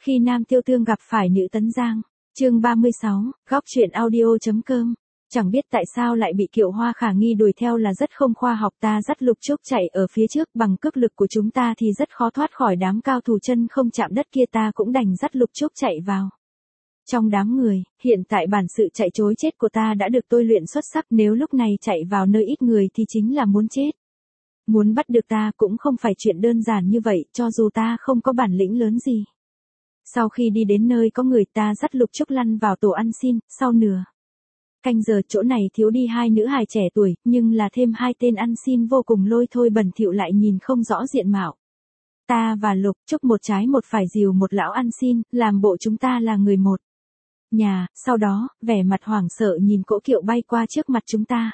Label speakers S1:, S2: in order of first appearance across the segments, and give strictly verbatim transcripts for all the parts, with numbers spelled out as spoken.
S1: Khi Nam Tiêu Tương gặp phải nữ Tấn Giang. Chương ba mươi sáu, góc truyện audio.com. Chẳng biết tại sao lại bị Kiệu Hoa khả nghi đuổi theo là rất không khoa học, ta dắt Lục Trúc chạy ở phía trước, bằng cước lực của chúng ta thì rất khó thoát khỏi đám cao thủ chân không chạm đất kia, ta cũng đành dắt Lục Trúc chạy vào. Trong đám người, hiện tại bản sự chạy trối chết của ta đã được tôi luyện xuất sắc, nếu lúc này chạy vào nơi ít người thì chính là muốn chết. Muốn bắt được ta cũng không phải chuyện đơn giản như vậy, cho dù ta không có bản lĩnh lớn gì. Sau khi đi đến nơi có người, ta dắt Lục Trúc lăn vào tổ ăn xin, sau nửa canh giờ chỗ này thiếu đi hai nữ hài trẻ tuổi, nhưng là thêm hai tên ăn xin vô cùng lôi thôi bẩn thỉu lại nhìn không rõ diện mạo. Ta và Lục Trúc một trái một phải dìu một lão ăn xin, làm bộ chúng ta là người một nhà, sau đó, vẻ mặt hoảng sợ nhìn cỗ kiệu bay qua trước mặt chúng ta.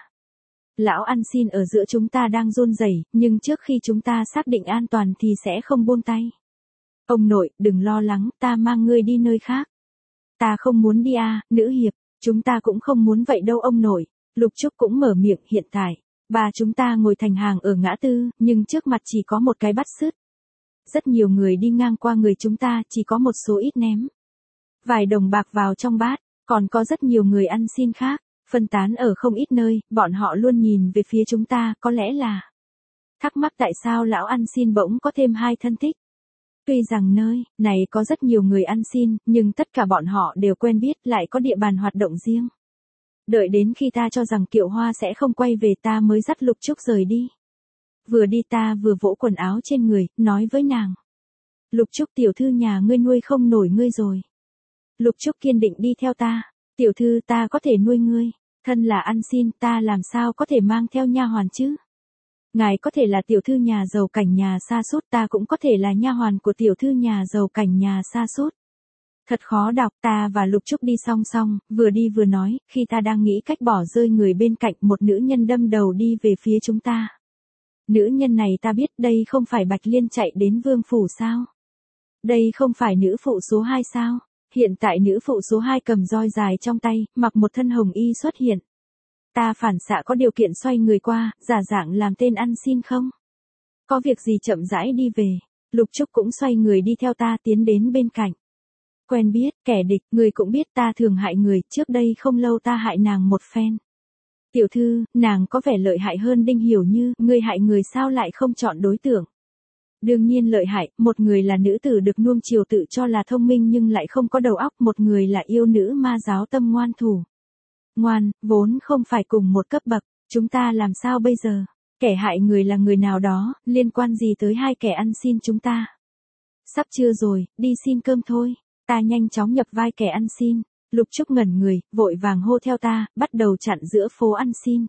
S1: Lão ăn xin ở giữa chúng ta đang run rẩy, nhưng trước khi chúng ta xác định an toàn thì sẽ không buông tay. Ông nội, đừng lo lắng, ta mang ngươi đi nơi khác. Ta không muốn đi à, nữ hiệp, chúng ta cũng không muốn vậy đâu ông nội. Lục Trúc cũng mở miệng, hiện tại, bà chúng ta ngồi thành hàng ở ngã tư, nhưng trước mặt chỉ có một cái bát sứt. Rất nhiều người đi ngang qua người chúng ta, chỉ có một số ít ném vài đồng bạc vào trong bát, còn có rất nhiều người ăn xin khác, phân tán ở không ít nơi, bọn họ luôn nhìn về phía chúng ta, có lẽ là thắc mắc tại sao lão ăn xin bỗng có thêm hai thân thích. Tuy rằng nơi này có rất nhiều người ăn xin, nhưng tất cả bọn họ đều quen biết, lại có địa bàn hoạt động riêng. Đợi đến khi ta cho rằng Kiệu Hoa sẽ không quay về, ta mới dắt Lục Trúc rời đi. Vừa đi ta vừa vỗ quần áo trên người, nói với nàng. Lục Trúc, tiểu thư nhà ngươi nuôi không nổi ngươi rồi. Lục Trúc kiên định đi theo ta. Tiểu thư, ta có thể nuôi ngươi. Thân là ăn xin, ta làm sao có thể mang theo nha hoàn chứ? Ngài có thể là tiểu thư nhà giàu cảnh nhà xa sút, ta cũng có thể là nha hoàn của tiểu thư nhà giàu cảnh nhà xa sút. Thật khó đọc. Ta và Lục Trúc đi song song, vừa đi vừa nói, khi ta đang nghĩ cách bỏ rơi người bên cạnh, một nữ nhân đâm đầu đi về phía chúng ta. Nữ nhân này ta biết, đây không phải Bạch Liên chạy đến Vương phủ sao? Đây không phải nữ phụ số hai sao? Hiện tại nữ phụ số hai cầm roi dài trong tay, mặc một thân hồng y xuất hiện. Ta phản xạ có điều kiện xoay người qua, giả dạng làm tên ăn xin không? Có việc gì chậm rãi đi về. Lục Trúc cũng xoay người đi theo ta tiến đến bên cạnh. Quen biết, kẻ địch, người cũng biết ta thường hại người, trước đây không lâu ta hại nàng một phen. Tiểu thư, nàng có vẻ lợi hại hơn Đinh Hiểu Như, người hại người sao lại không chọn đối tượng? Đương nhiên lợi hại, một người là nữ tử được nuông chiều tự cho là thông minh nhưng lại không có đầu óc, một người là yêu nữ ma giáo tâm ngoan thủ. Ngoan, vốn không phải cùng một cấp bậc, chúng ta làm sao bây giờ? Kẻ hại người là người nào đó, liên quan gì tới hai kẻ ăn xin chúng ta? Sắp trưa rồi, đi xin cơm thôi. Ta nhanh chóng nhập vai kẻ ăn xin. Lục Trúc ngẩn người, vội vàng hô theo ta, bắt đầu chặn giữa phố ăn xin.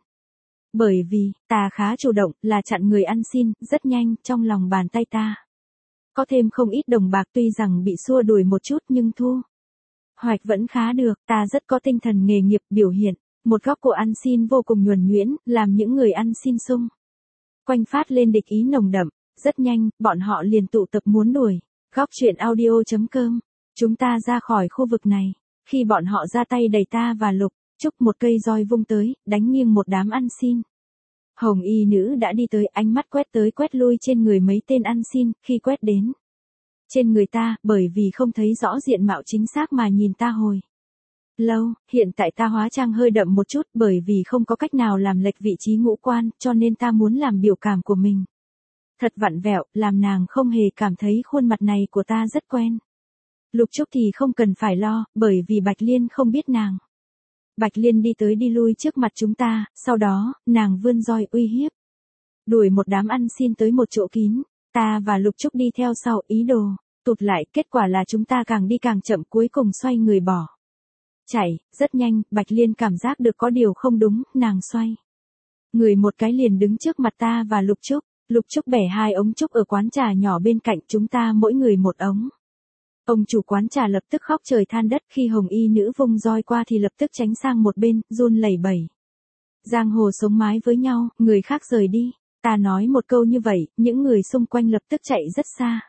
S1: Bởi vì, ta khá chủ động, là chặn người ăn xin, rất nhanh, trong lòng bàn tay ta có thêm không ít đồng bạc, tuy rằng bị xua đuổi một chút nhưng thu hoạch vẫn khá được, ta rất có tinh thần nghề nghiệp, biểu hiện một góc của ăn xin vô cùng nhuần nhuyễn, làm những người ăn xin xung quanh phát lên địch ý nồng đậm. Rất nhanh, bọn họ liền tụ tập muốn đuổi. Góc truyện audio.com. Chúng ta ra khỏi khu vực này. Khi bọn họ ra tay đẩy ta và Lục Trúc, một cây roi vung tới, đánh nghiêng một đám ăn xin. Hồng y nữ đã đi tới, ánh mắt quét tới quét lui trên người mấy tên ăn xin, khi quét đến trên người ta, bởi vì không thấy rõ diện mạo chính xác mà nhìn ta hồi lâu, hiện tại ta hóa trang hơi đậm một chút, bởi vì không có cách nào làm lệch vị trí ngũ quan, cho nên ta muốn làm biểu cảm của mình thật vặn vẹo, làm nàng không hề cảm thấy khuôn mặt này của ta rất quen. Lục Trúc thì không cần phải lo, bởi vì Bạch Liên không biết nàng. Bạch Liên đi tới đi lui trước mặt chúng ta, sau đó, nàng vươn roi uy hiếp. Đuổi một đám ăn xin tới một chỗ kín, ta và Lục Trúc đi theo sau, ý đồ tụt lại, kết quả là chúng ta càng đi càng chậm, cuối cùng xoay người bỏ chạy. Rất nhanh, Bạch Liên cảm giác được có điều không đúng, nàng xoay người một cái liền đứng trước mặt ta và Lục Trúc. Lục Trúc bẻ hai ống trúc ở quán trà nhỏ bên cạnh, chúng ta mỗi người một ống. Ông chủ quán trà lập tức khóc trời than đất, khi hồng y nữ vung roi qua thì lập tức tránh sang một bên, run lẩy bẩy. Giang hồ sống mái với nhau, người khác rời đi. Ta nói một câu như vậy, những người xung quanh lập tức chạy rất xa.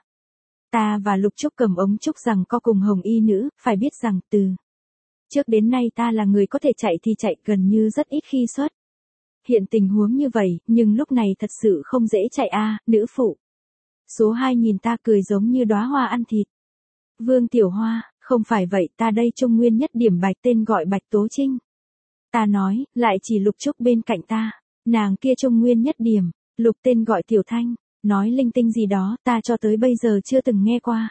S1: Ta và Lục Trúc cầm ống trúc rằng co cùng hồng y nữ, phải biết rằng từ trước đến nay ta là người có thể chạy thì chạy, gần như rất ít khi xuất hiện tình huống như vậy, nhưng lúc này thật sự không dễ chạy a. Nữ phụ số hai nhìn ta cười giống như đóa hoa ăn thịt. Vương Tiểu Hoa, không phải vậy, ta đây Trung Nguyên nhất điểm Bạch tên gọi Bạch Tố Trinh. Ta nói, lại chỉ Lục Trúc bên cạnh ta, nàng kia Trung Nguyên nhất điểm, Lục tên gọi Tiểu Thanh, nói linh tinh gì đó, ta cho tới bây giờ chưa từng nghe qua.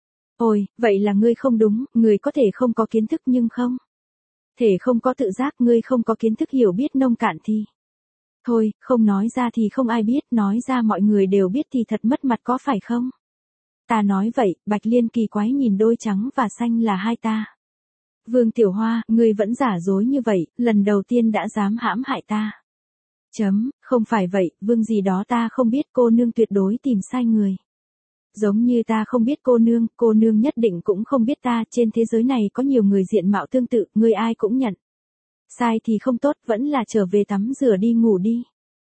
S1: Ôi, vậy là ngươi không đúng, người có thể không có kiến thức nhưng không thể không có tự giác, ngươi không có kiến thức hiểu biết nông cạn thì. Thôi, không nói ra thì không ai biết, nói ra mọi người đều biết thì thật mất mặt có phải không? Ta nói vậy, Bạch Liên kỳ quái nhìn đôi trắng và xanh là hai ta. Vương Tiểu Hoa, ngươi vẫn giả dối như vậy, lần đầu tiên đã dám hãm hại ta. Chấm, không phải vậy, Vương gì đó ta không biết, cô nương tuyệt đối tìm sai người. Giống như ta không biết cô nương, cô nương nhất định cũng không biết ta, trên thế giới này có nhiều người diện mạo tương tự, ngươi ai cũng nhận. Sai thì không tốt, vẫn là trở về tắm rửa đi ngủ đi.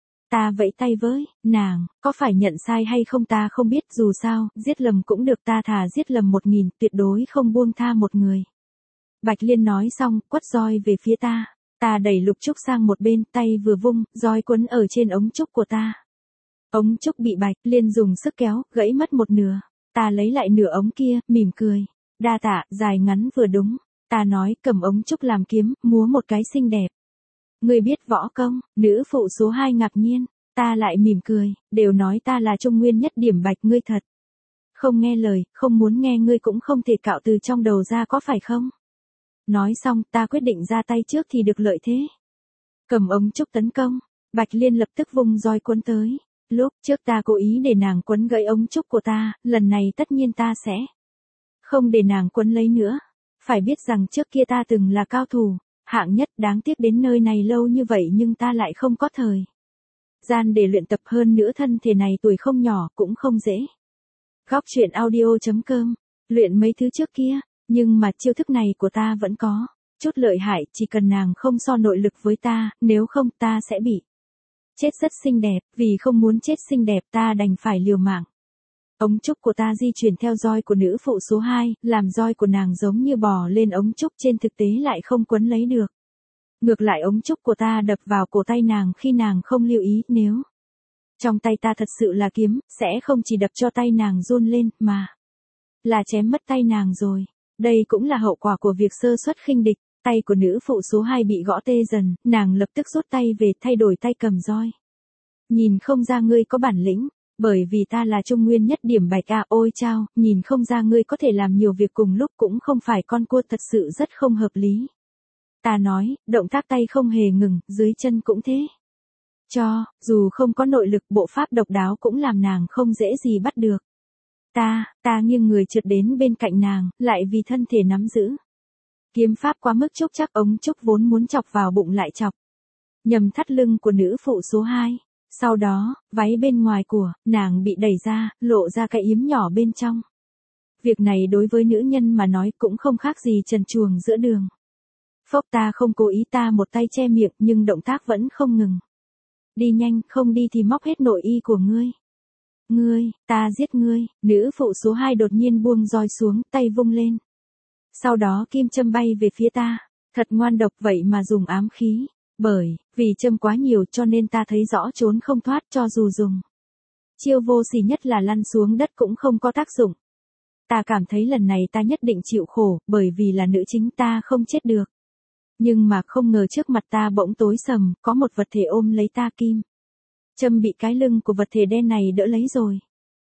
S1: Ta vẫy tay với nàng, có phải nhận sai hay không ta không biết, dù sao, giết lầm cũng được, ta thà giết lầm một nghìn, tuyệt đối không buông tha một người. Bạch Liên nói xong, quất roi về phía ta. Ta đẩy Lục Trúc sang một bên, tay vừa vung, roi quấn ở trên ống trúc của ta. Ống trúc bị Bạch Liên dùng sức kéo, gãy mất một nửa. Ta lấy lại nửa ống kia, mỉm cười. Đa tạ, dài ngắn vừa đúng. Ta nói, cầm ống trúc làm kiếm, múa một cái xinh đẹp. Ngươi biết võ công, nữ phụ số hai ngạc nhiên. Ta lại mỉm cười, đều nói ta là Trung Nguyên nhất điểm Bạch, ngươi thật không nghe lời, không muốn nghe, ngươi cũng không thể cạo từ trong đầu ra có phải không? Nói xong, ta quyết định ra tay trước thì được lợi thế. Cầm ống trúc tấn công, Bạch Liên lập tức vung roi quấn tới. Lúc trước ta cố ý để nàng quấn gãy ống trúc của ta, lần này tất nhiên ta sẽ không để nàng quấn lấy nữa. Phải biết rằng trước kia ta từng là cao thủ, hạng nhất, đáng tiếc đến nơi này lâu như vậy nhưng ta lại không có thời gian để luyện tập, hơn nữa thân thể này tuổi không nhỏ cũng không dễ. Góc truyện audio chấm com, luyện mấy thứ trước kia, nhưng mà chiêu thức này của ta vẫn có chút lợi hại, chỉ cần nàng không so nội lực với ta, nếu không ta sẽ bị chết rất xinh đẹp, vì không muốn chết xinh đẹp ta đành phải liều mạng. Ống trúc của ta di chuyển theo roi của nữ phụ số hai, làm roi của nàng giống như bò lên ống trúc, trên thực tế lại không quấn lấy được. Ngược lại ống trúc của ta đập vào cổ tay nàng khi nàng không lưu ý, nếu trong tay ta thật sự là kiếm, sẽ không chỉ đập cho tay nàng run lên, mà là chém mất tay nàng rồi. Đây cũng là hậu quả của việc sơ suất khinh địch. Tay của nữ phụ số hai bị gõ tê dần, nàng lập tức rút tay về, thay đổi tay cầm roi. Nhìn không ra ngươi có bản lĩnh, bởi vì ta là Trung Nguyên nhất điểm Bạch à, ôi chao, nhìn không ra ngươi có thể làm nhiều việc cùng lúc, cũng không phải con cua, thật sự rất không hợp lý. Ta nói, động tác tay không hề ngừng, dưới chân cũng thế. Cho, dù không có nội lực, bộ pháp độc đáo cũng làm nàng không dễ gì bắt được. Ta, ta nghiêng người trượt đến bên cạnh nàng, lại vì thân thể nắm giữ kiếm pháp quá mức trúc chắc, ống trúc vốn muốn chọc vào bụng lại chọc nhầm thắt lưng của nữ phụ số hai. Sau đó, váy bên ngoài của nàng bị đẩy ra, lộ ra cái yếm nhỏ bên trong. Việc này đối với nữ nhân mà nói cũng không khác gì trần truồng giữa đường. Phốc, ta không cố ý, ta một tay che miệng nhưng động tác vẫn không ngừng. Đi nhanh, không đi thì móc hết nội y của ngươi. Ngươi, ta giết ngươi. Nữ phụ số hai đột nhiên buông roi xuống, tay vung lên. Sau đó kim châm bay về phía ta. Thật ngoan độc, vậy mà dùng ám khí. Bởi vì châm quá nhiều cho nên ta thấy rõ trốn không thoát, cho dù dùng chiêu vô sỉ nhất là lăn xuống đất cũng không có tác dụng. Ta cảm thấy lần này ta nhất định chịu khổ, bởi vì là nữ chính, ta không chết được. Nhưng mà không ngờ trước mặt ta bỗng tối sầm, có một vật thể ôm lấy ta, kim châm bị cái lưng của vật thể đen này đỡ lấy rồi.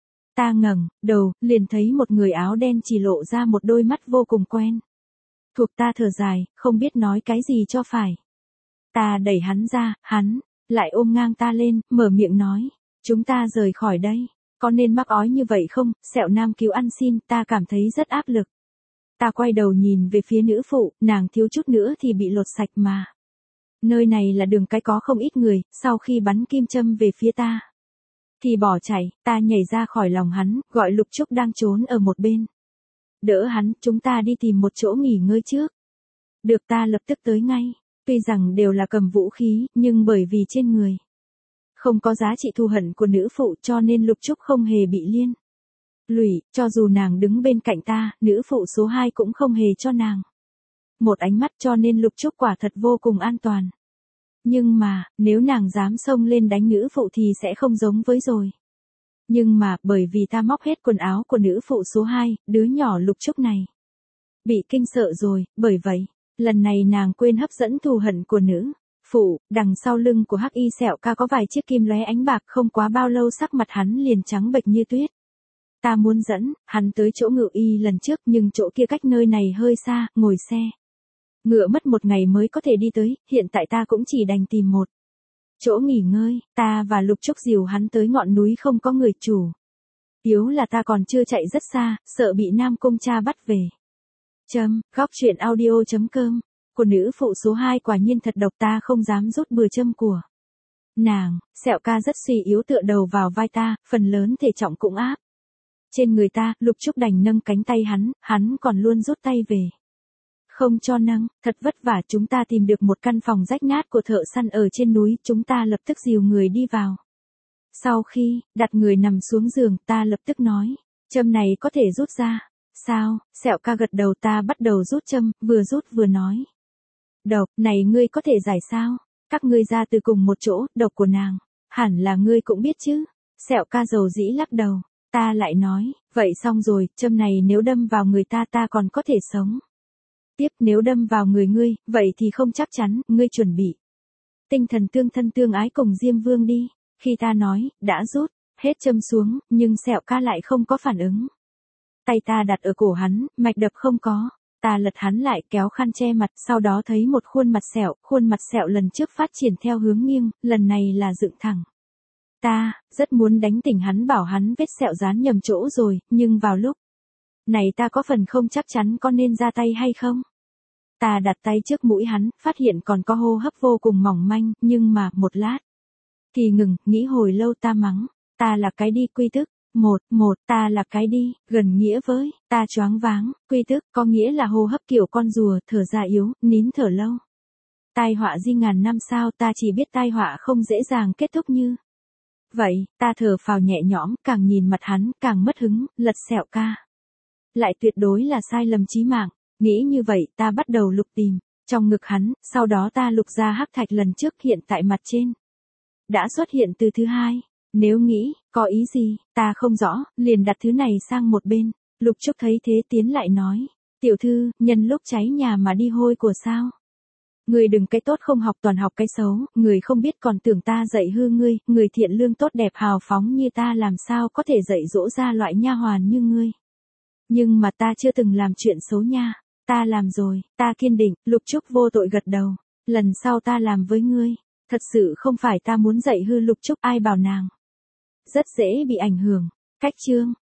S1: Ta ngẩng đầu, liền thấy một người áo đen chỉ lộ ra một đôi mắt vô cùng quen thuộc. Ta thở dài, không biết nói cái gì cho phải. Ta đẩy hắn ra, hắn lại ôm ngang ta lên, mở miệng nói, chúng ta rời khỏi đây, có nên mắc ói như vậy không? Sẹo nam cứu ăn xin, ta cảm thấy rất áp lực. Ta quay đầu nhìn về phía nữ phụ, nàng thiếu chút nữa thì bị lột sạch mà. Nơi này là đường cái có không ít người, sau khi bắn kim châm về phía ta thì bỏ chạy. Ta nhảy ra khỏi lòng hắn, gọi Lục Trúc đang trốn ở một bên. Đỡ hắn, chúng ta đi tìm một chỗ nghỉ ngơi trước. Được, ta lập tức tới ngay. Tuy rằng đều là cầm vũ khí, nhưng bởi vì trên người không có giá trị thù hận của nữ phụ cho nên Lục Trúc không hề bị liên lụy, cho dù nàng đứng bên cạnh ta, nữ phụ số hai cũng không hề cho nàng một ánh mắt, cho nên Lục Trúc quả thật vô cùng an toàn. Nhưng mà, nếu nàng dám xông lên đánh nữ phụ thì sẽ không giống với rồi. Nhưng mà, bởi vì ta móc hết quần áo của nữ phụ số hai, đứa nhỏ Lục Trúc này. Bị kinh sợ rồi, bởi vậy, lần này nàng quên hấp dẫn thù hận của nữ phụ, đằng sau lưng của Hắc Y Sẹo Ca có vài chiếc kim lóe ánh bạc, không quá bao lâu sắc mặt hắn liền trắng bệch như tuyết. Ta muốn dẫn hắn tới chỗ ngự y lần trước, nhưng chỗ kia cách nơi này hơi xa, ngồi xe ngựa mất một ngày mới có thể đi tới, hiện tại ta cũng chỉ đành tìm một chỗ nghỉ ngơi, ta và Lục Trúc dìu hắn tới ngọn núi không có người chủ. Yếu là ta còn chưa chạy rất xa, sợ bị Nam Cung cha bắt về. Chấm, góc truyện audio chấm com. Của nữ phụ số hai quả nhiên thật độc, ta không dám rút bừa châm của nàng. Sẹo Ca rất suy yếu tựa đầu vào vai ta, phần lớn thể trọng cũng áp trên người ta. Lục Trúc đành nâng cánh tay hắn, hắn còn luôn rút tay về. Không cho nâng, thật vất vả chúng ta tìm được một căn phòng rách nát của thợ săn ở trên núi, chúng ta lập tức dìu người đi vào. Sau khi đặt người nằm xuống giường, ta lập tức nói, châm này có thể rút ra. Sao? Sẹo Ca gật đầu, ta bắt đầu rút châm, vừa rút vừa nói. Độc, này ngươi có thể giải sao? Các ngươi ra từ cùng một chỗ, độc của nàng, hẳn là ngươi cũng biết chứ. Sẹo Ca dầu dĩ lắc đầu, ta lại nói, vậy xong rồi, châm này nếu đâm vào người ta ta còn có thể sống. Tiếp, nếu đâm vào người ngươi, vậy thì không chắc chắn, ngươi chuẩn bị tinh thần tương thân tương ái cùng Diêm Vương đi. Khi ta nói, đã rút hết châm xuống, nhưng Sẹo Ca lại không có phản ứng. Tay ta đặt ở cổ hắn, mạch đập không có. Ta lật hắn lại, kéo khăn che mặt, sau đó thấy một khuôn mặt sẹo, khuôn mặt sẹo lần trước phát triển theo hướng nghiêng, lần này là dựng thẳng. Ta rất muốn đánh tỉnh hắn, bảo hắn vết sẹo dán nhầm chỗ rồi, nhưng vào lúc này ta có phần không chắc chắn có nên ra tay hay không. Ta đặt tay trước mũi hắn, phát hiện còn có hô hấp vô cùng mỏng manh, nhưng mà, một lát thì ngừng, nghĩ hồi lâu ta mắng, ta là cái đi quy tức. Một, một, ta là cái đi, gần nghĩa với, ta choáng váng, quy tức, có nghĩa là hô hấp kiểu con rùa, thở ra yếu, nín thở lâu. Tai họa di ngàn năm sao, ta chỉ biết tai họa không dễ dàng kết thúc như vậy. Ta thở phào nhẹ nhõm, càng nhìn mặt hắn, càng mất hứng, lật Sẹo Ca lại tuyệt đối là sai lầm chí mạng. Nghĩ như vậy, ta bắt đầu lục tìm trong ngực hắn, sau đó ta lục ra hắc thạch lần trước hiện tại mặt trên đã xuất hiện từ thứ hai. Nếu nghĩ, có ý gì, ta không rõ, liền đặt thứ này sang một bên. Lục Trúc thấy thế tiến lại nói, tiểu thư, nhân lúc cháy nhà mà đi hôi của sao? Người đừng cái tốt không học toàn học cái xấu, người không biết còn tưởng ta dạy hư ngươi, người thiện lương tốt đẹp hào phóng như ta làm sao có thể dạy dỗ ra loại nha hoàn như ngươi. Nhưng mà ta chưa từng làm chuyện xấu nha, ta làm rồi, ta kiên định. Lục Trúc vô tội gật đầu, lần sau ta làm với ngươi, thật sự không phải ta muốn dạy hư Lục Trúc, ai bảo nàng rất dễ bị ảnh hưởng. Cách chương